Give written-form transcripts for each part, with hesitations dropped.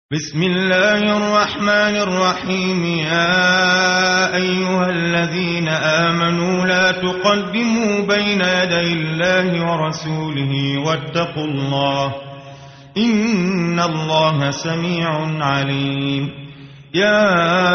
بسم الله الرحمن الرحيم. يا أيها الذين آمنوا لا تقدموا بين يدي الله ورسوله واتقوا الله إن الله سميع عليم. يا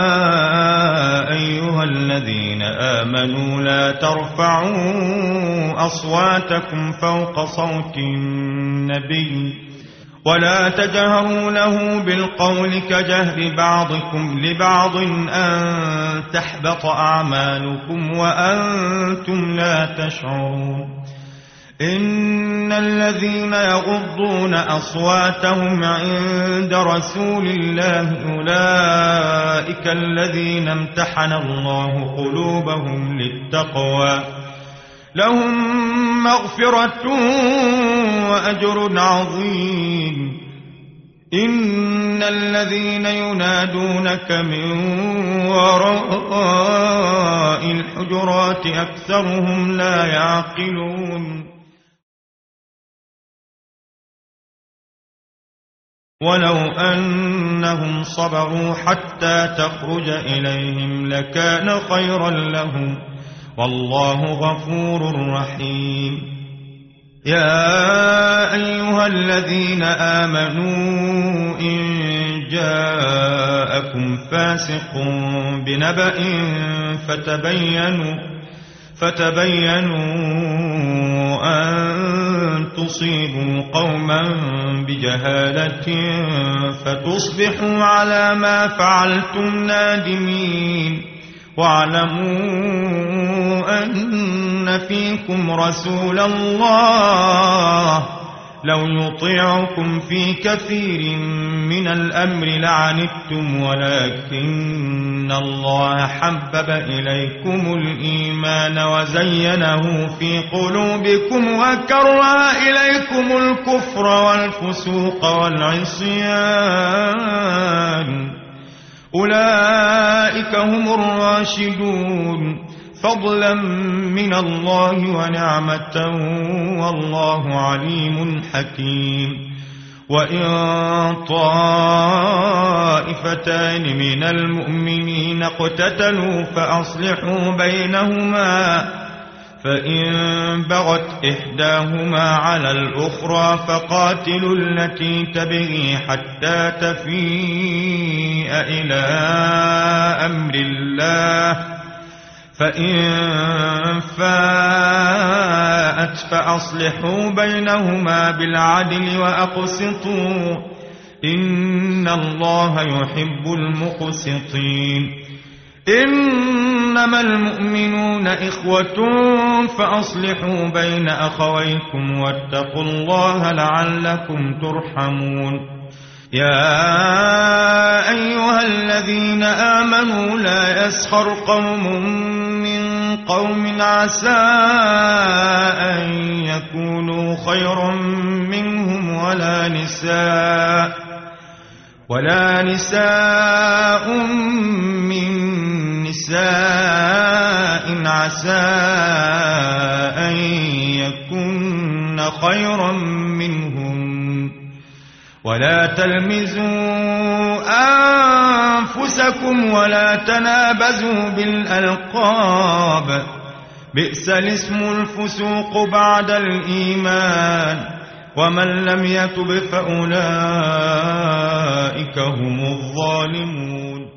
أيها الذين آمنوا لا ترفعوا أصواتكم فوق صوت النبي ولا تجهروا له بالقول كجهر بعضكم لبعض أن تحبط أعمالكم وأنتم لا تشعرون. إن الذين يغضون أصواتهم عند رسول الله أولئك الذين امتحن الله قلوبهم للتقوى لهم مغفرة وأجر عظيم. إن الذين ينادونك من وراء الحجرات أكثرهم لا يعقلون. ولو أنهم صبروا حتى تخرج إليهم لكان خيرا لهم والله غفور رحيم. يا أيها الذين آمنوا إن جاءكم فاسق بنبأ فتبينوا أن تصيبوا قوما بجهالة فتصبحوا على ما فعلتم نادمين. واعلموا أن فيكم رسول الله لو يطيعكم في كثير من الأمر لعنتم ولكن الله حبب إليكم الإيمان وزينه في قلوبكم وكره إليكم الكفر والفسوق والعصيان أولئك هم الراشدون فضلا من الله ونعمة والله عليم حكيم. وإن طائفتان من المؤمنين اقتتلوا فأصلحوا بينهما فإن بغت إحداهما على الأخرى فقاتلوا التي تبغي حتى تفيء إلى أمر الله فإن فاءت فأصلحوا بينهما بالعدل وأقسطوا إن الله يحب المقسطين. إنما المؤمنون إخوة فأصلحوا بين أخويكم واتقوا الله لعلكم ترحمون. يا أيها الذين آمنوا لا يسخر قوم من قوم عسى أن يكونوا خيرا منهم ولا نساء من نساء عسى أن يكن خيرا منهم ولا تلمزوا أنفسكم ولا تنابزوا بالألقاب بئس الاسم الفسوق بعد الإيمان ومن لم يتب فأولئك هم الظالمون.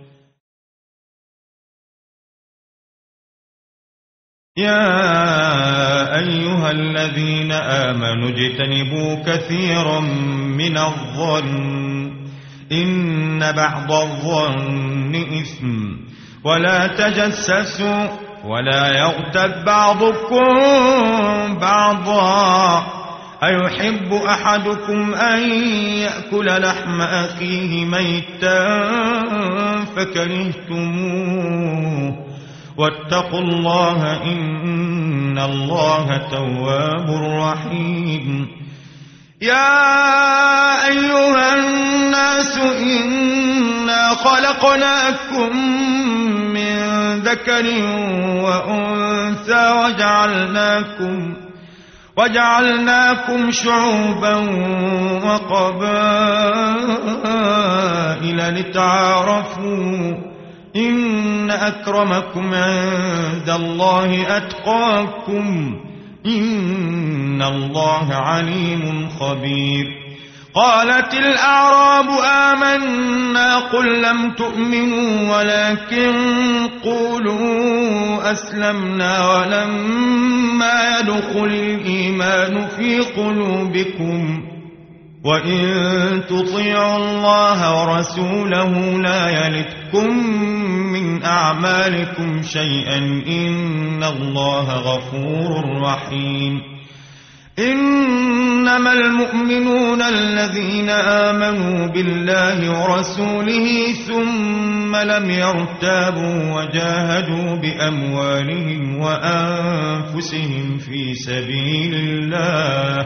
يا أيها الذين آمنوا اجتنبوا كثيرا من الظن إن بعض الظن إثم ولا تجسسوا ولا يغتب بعضكم بعضا أيحب أحدكم أن يأكل لحم أخيه ميتا فكرهتموه واتقوا الله إن الله تواب رحيم. يا أيها الناس إنا خلقناكم من ذكر وأنثى وجعلناكم شعوبا وقبائل قبائل لتعارفوا إن أكرمكم عند الله أتقاكم إن الله عليم خبير. قالت الأعراب آمنا قل لم تؤمنوا ولكن قولوا أسلمنا ولما يدخل الإيمان في قلوبكم وإن تطيعوا الله ورسوله لا يلتكم من أعمالكم شيئا إن الله غفور رحيم. إنما المؤمنون الذين آمنوا بالله ورسوله ثم لم يرتابوا وجاهدوا بأموالهم وأنفسهم في سبيل الله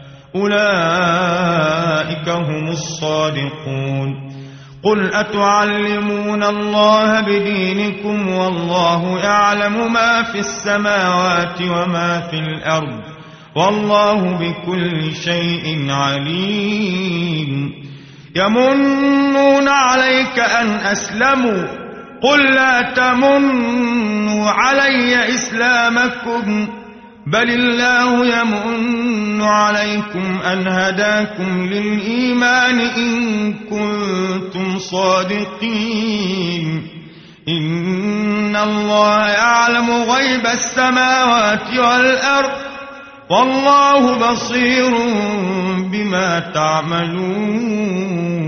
أولئك هم الصادقون. قل أتعلمون الله بدينكم والله يعلم ما في السماوات وما في الأرض والله بكل شيء عليم. يمنون عليك أن أسلموا قل لا تمنوا علي إسلامكم بل الله يمن عليكم أن هداكم للإيمان إن كنتم صادقين. إن الله يعلم غيب السماوات والأرض والله بصير بما تعملون.